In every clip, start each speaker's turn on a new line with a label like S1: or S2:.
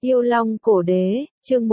S1: Yêu Long Cổ Đế, chương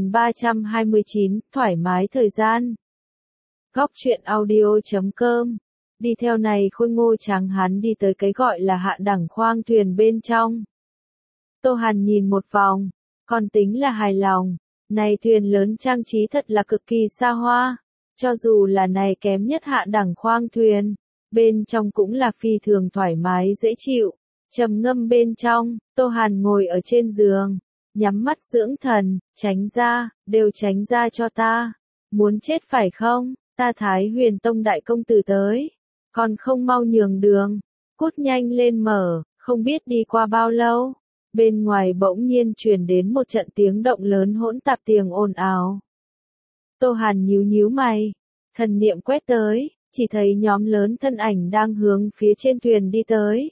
S1: 1329, thoải mái thời gian. Góc truyện audio.com. Đi theo này khôi ngô tráng hán đi tới cái gọi là hạ đẳng khoang thuyền bên trong. Tô Hàn nhìn một vòng, còn tính là hài lòng. Này thuyền lớn trang trí thật là cực kỳ xa hoa. Cho dù là này kém nhất hạ đẳng khoang thuyền, bên trong cũng là phi thường thoải mái dễ chịu. Trầm ngâm bên trong, Tô Hàn ngồi ở trên giường, nhắm mắt dưỡng thần, tránh ra, đều tránh ra cho ta. Muốn chết phải không? Ta Thái Huyền Tông đại công tử tới. Còn không mau nhường đường. Cút nhanh lên mở, không biết đi qua bao lâu. Bên ngoài bỗng nhiên truyền đến một trận tiếng động lớn hỗn tạp tiếng ồn ào. Tô Hàn nhíu nhíu mày. Thần niệm quét tới, chỉ thấy nhóm lớn thân ảnh đang hướng phía trên thuyền đi tới.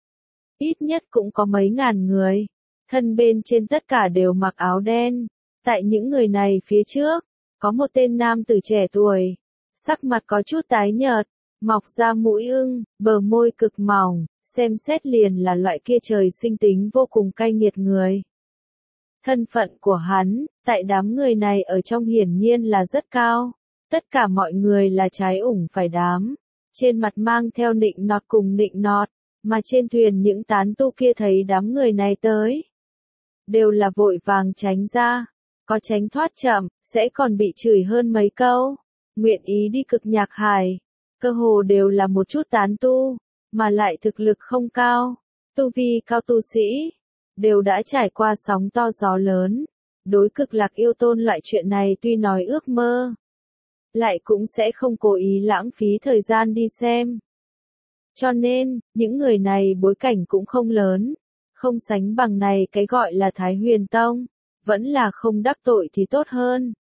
S1: Ít nhất cũng có mấy ngàn người. Thân bên trên tất cả đều mặc áo đen. Tại những người này phía trước, có một tên nam tử trẻ tuổi. Sắc mặt có chút tái nhợt, mọc ra mũi ưng, bờ môi cực mỏng, xem xét liền là loại kia trời sinh tính vô cùng cay nghiệt người. Thân phận của hắn, tại đám người này ở trong hiển nhiên là rất cao. Tất cả mọi người là trái ủng phải đám. Trên mặt mang theo nịnh nọt cùng nịnh nọt, mà trên thuyền những tán tu kia thấy đám người này tới. Đều là vội vàng tránh ra, có tránh thoát chậm, sẽ còn bị chửi hơn mấy câu. Nguyện ý đi cực nhạc hải, cơ hồ đều là một chút tán tu, mà lại thực lực không cao, tu vi cao tu sĩ, đều đã trải qua sóng to gió lớn. Đối cực lạc yêu tôn loại chuyện này tuy nói ước mơ, lại cũng sẽ không cố ý lãng phí thời gian đi xem. Cho nên, những người này bối cảnh cũng không lớn. Không sánh bằng này cái gọi là Thái Huyền Tông, vẫn là không đắc tội thì tốt hơn.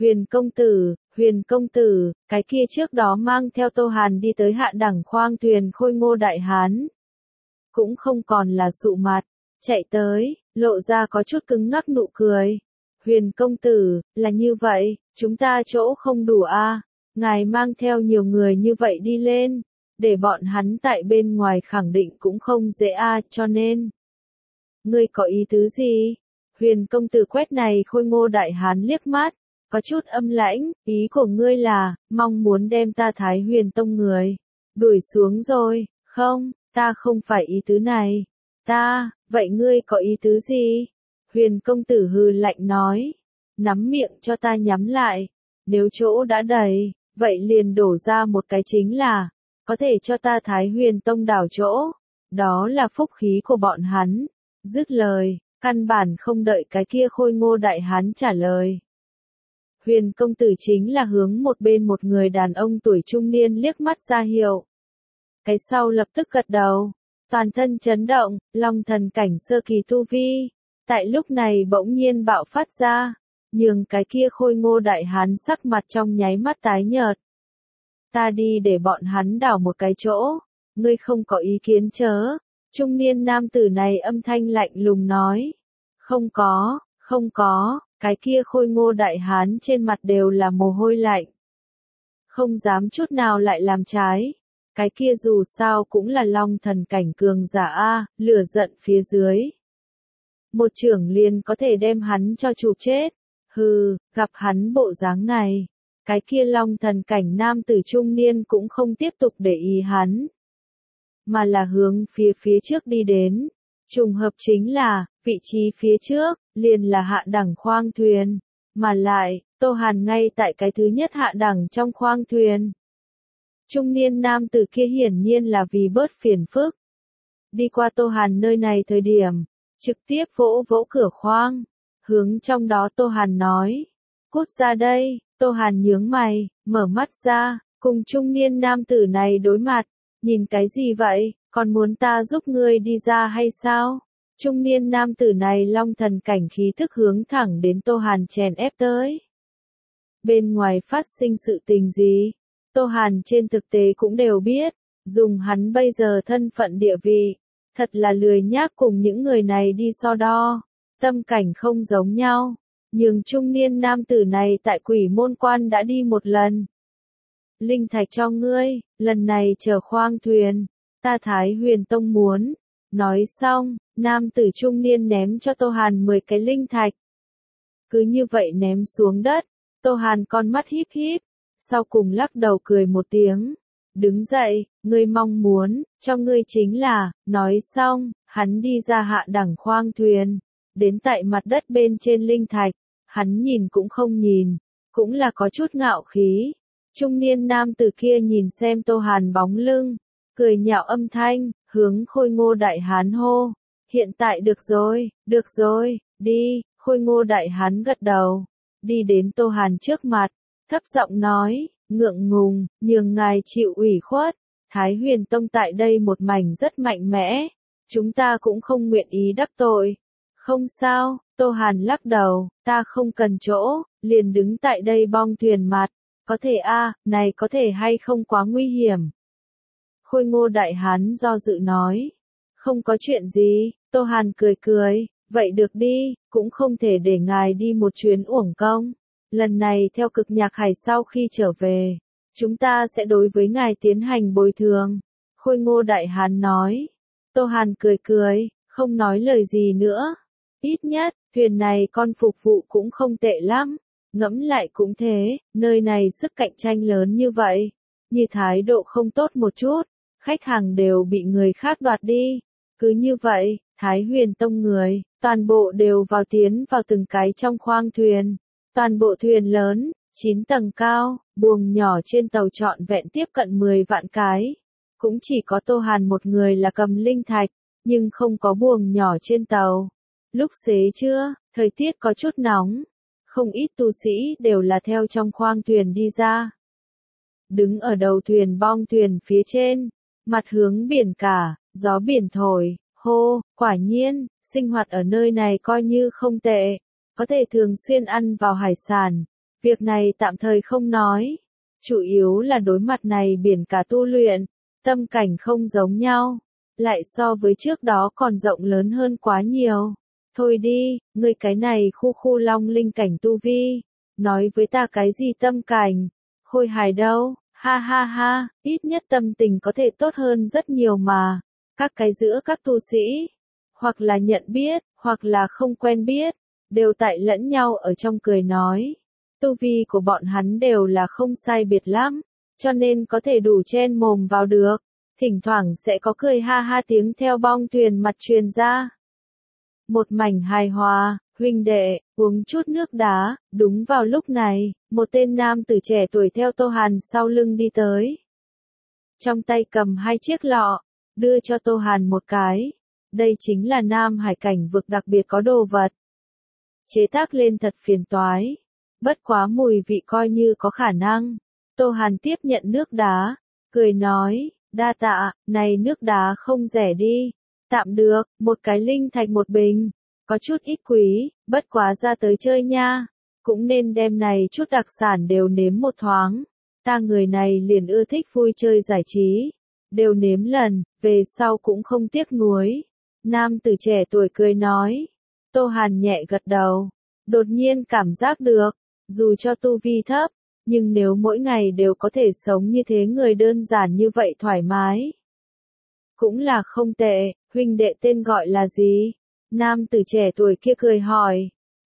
S1: Huyền công tử, cái kia trước đó mang theo Tô Hàn đi tới hạ đẳng khoang thuyền khôi ngô đại hán. Cũng không còn là sụ mặt, chạy tới, lộ ra có chút cứng ngắc nụ cười. Huyền công tử, là như vậy, chúng ta chỗ không đủ a, ngài mang theo nhiều người như vậy đi lên, để bọn hắn tại bên ngoài khẳng định cũng không dễ a, cho nên. Ngươi có ý tứ gì? Huyền công tử quét này khôi ngô đại hán liếc mắt, có chút âm lãnh, ý của ngươi là, mong muốn đem ta Thái Huyền Tông người, đuổi xuống rồi, không, ta không phải ý tứ này, vậy ngươi có ý tứ gì? Huyền công tử hừ lạnh nói, nắm miệng cho ta nhắm lại, nếu chỗ đã đầy, vậy liền đổ ra một cái chính là, có thể cho ta Thái Huyền Tông đảo chỗ, đó là phúc khí của bọn hắn. Dứt lời, căn bản không đợi cái kia khôi ngô đại hán trả lời. Huyền công tử chính là hướng một bên một người đàn ông tuổi trung niên liếc mắt ra hiệu. Cái sau lập tức gật đầu, toàn thân chấn động, long thần cảnh sơ kỳ tu vi. Tại lúc này bỗng nhiên bạo phát ra, nhường cái kia khôi ngô đại hán sắc mặt trong nháy mắt tái nhợt. Ta đi để bọn hắn đảo một cái chỗ, ngươi không có ý kiến chớ. Trung niên nam tử này âm thanh lạnh lùng nói. Không có, cái kia khôi ngô đại hán trên mặt đều là mồ hôi lạnh. Không dám chút nào lại làm trái. Cái kia dù sao cũng là long thần cảnh cường giả a, lửa giận phía dưới. Một trưởng liền có thể đem hắn cho chụp chết. Hừ, gặp hắn bộ dáng này. Cái kia long thần cảnh nam tử trung niên cũng không tiếp tục để ý hắn, mà là hướng phía trước đi đến. Trùng hợp chính là, vị trí phía trước, liền là hạ đẳng khoang thuyền, mà lại, Tô Hàn ngay tại cái thứ nhất hạ đẳng trong khoang thuyền. Trung niên nam tử kia hiển nhiên là vì bớt phiền phức. Đi qua Tô Hàn nơi này thời điểm, trực tiếp vỗ vỗ cửa khoang, hướng trong đó Tô Hàn nói, cút ra đây. Tô Hàn nhướng mày, mở mắt ra, cùng trung niên nam tử này đối mặt. Nhìn cái gì vậy, còn muốn ta giúp ngươi đi ra hay sao? Trung niên nam tử này long thần cảnh khí thức hướng thẳng đến Tô Hàn chèn ép tới. Bên ngoài phát sinh sự tình gì? Tô Hàn trên thực tế cũng đều biết, dùng hắn bây giờ thân phận địa vị, thật là lười nhác cùng những người này đi so đo, tâm cảnh không giống nhau, nhưng trung niên nam tử này tại Quỷ Môn Quan đã đi một lần. Linh thạch cho ngươi, lần này chở khoang thuyền, ta Thái Huyền Tông muốn, Nói xong, nam tử trung niên ném cho Tô Hàn 10 cái linh thạch. Cứ như vậy ném xuống đất, Tô Hàn con mắt híp híp, sau cùng lắc đầu cười một tiếng. Đứng dậy, ngươi mong muốn, cho ngươi chính là, nói xong, hắn đi ra hạ đẳng khoang thuyền, đến tại mặt đất bên trên linh thạch, hắn nhìn cũng không nhìn, cũng là có chút ngạo khí. Trung niên nam tử kia nhìn xem Tô Hàn bóng lưng, cười nhạo âm thanh, hướng Khôi Ngô Đại Hán hô. Hiện tại được rồi, đi, Khôi Ngô Đại Hán gật đầu, đi đến Tô Hàn trước mặt, thấp giọng nói, ngượng ngùng, nhường ngài chịu ủy khuất, Thái Huyền Tông tại đây một mảnh rất mạnh mẽ, chúng ta cũng không nguyện ý đắc tội. Không sao, Tô Hàn lắc đầu, ta không cần chỗ, liền đứng tại đây bong thuyền mặt, có thể này có thể hay không quá nguy hiểm. Khôi Ngô Đại Hán do dự nói, không có chuyện gì, Tô Hàn cười cười, vậy được đi, cũng không thể để ngài đi một chuyến uổng công. Lần này theo Cực Nhạc Hải sau khi trở về, chúng ta sẽ đối với ngài tiến hành bồi thường. Khôi Ngô Đại Hán nói. Tô Hàn cười cười, không nói lời gì nữa. Ít nhất, thuyền này con phục vụ cũng không tệ lắm. Ngẫm lại cũng thế, nơi này sức cạnh tranh lớn như vậy. Như thái độ không tốt một chút, khách hàng đều bị người khác đoạt đi. Cứ như vậy, Thái Huyền Tông người, toàn bộ đều tiến vào từng cái trong khoang thuyền. Toàn bộ thuyền lớn, 9 tầng cao, buồng nhỏ trên tàu trọn vẹn tiếp cận 10 vạn cái. Cũng chỉ có Tô Hàn một người là cầm linh thạch, nhưng không có buồng nhỏ trên tàu. Lúc xế trưa, thời tiết có chút nóng. Không ít tu sĩ đều là theo trong khoang thuyền đi ra. Đứng ở đầu thuyền bong thuyền phía trên, mặt hướng biển cả, gió biển thổi, hô, quả nhiên, sinh hoạt ở nơi này coi như không tệ. Có thể thường xuyên ăn vào hải sản, việc này tạm thời không nói. Chủ yếu là đối mặt này biển cả tu luyện, tâm cảnh không giống nhau, lại so với trước đó còn rộng lớn hơn quá nhiều. Thôi đi, ngươi cái này khu long linh cảnh tu vi, nói với ta cái gì tâm cảnh, Khôi hài đâu, ha ha ha, ít nhất tâm tình có thể tốt hơn rất nhiều mà. Các cái giữa các tu sĩ, hoặc là nhận biết, hoặc là không quen biết, đều tại lẫn nhau ở trong cười nói. Tu vi của bọn hắn đều là không sai biệt lắm, cho nên có thể đủ chen mồm vào được. Thỉnh thoảng sẽ có cười ha ha tiếng theo bong thuyền mặt truyền ra. Một mảnh hài hòa, huynh đệ, uống chút nước đá. Đúng vào lúc này, một tên nam tử trẻ tuổi theo Tô Hàn sau lưng đi tới. Trong tay cầm 2 chiếc lọ, đưa cho Tô Hàn một cái. Đây chính là Nam Hải cảnh vực đặc biệt có đồ vật. Chế tác lên thật phiền toái. Bất quá mùi vị coi như có khả năng. Tô Hàn tiếp nhận nước đá, cười nói, đa tạ, này nước đá không rẻ đi. Tạm được, một cái linh thạch một bình. Có chút ít quý, bất quá ra tới chơi nha. Cũng nên đem này chút đặc sản đều nếm một thoáng. Ta người này liền ưa thích vui chơi giải trí. Đều nếm lần, về sau cũng không tiếc nuối. Nam tử trẻ tuổi cười nói. Tô Hàn nhẹ gật đầu. Đột nhiên cảm giác được, dù cho tu vi thấp, nhưng nếu mỗi ngày đều có thể sống như thế người đơn giản như vậy thoải mái. Cũng là không tệ, huynh đệ tên gọi là gì? Nam tử trẻ tuổi kia cười hỏi.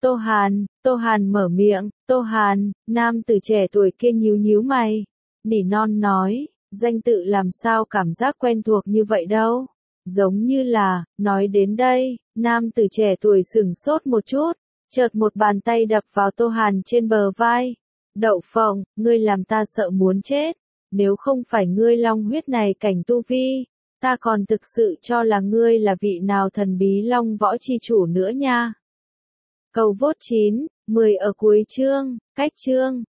S1: Tô Hàn mở miệng, Tô Hàn, nam tử trẻ tuổi kia nhíu nhíu mày. Nỉ non nói, danh tự làm sao cảm giác quen thuộc như vậy đâu. Giống như là, nói đến đây, nam tử trẻ tuổi sửng sốt một chút, chợt một bàn tay đập vào Tô Hàn trên bờ vai. Đậu phộng, ngươi làm ta sợ muốn chết, nếu không phải ngươi long huyết này cảnh tu vi, ta còn thực sự cho là ngươi là vị nào thần bí long võ chi chủ nữa nha. Cầu vote 9, 10 ở cuối chương, cách chương.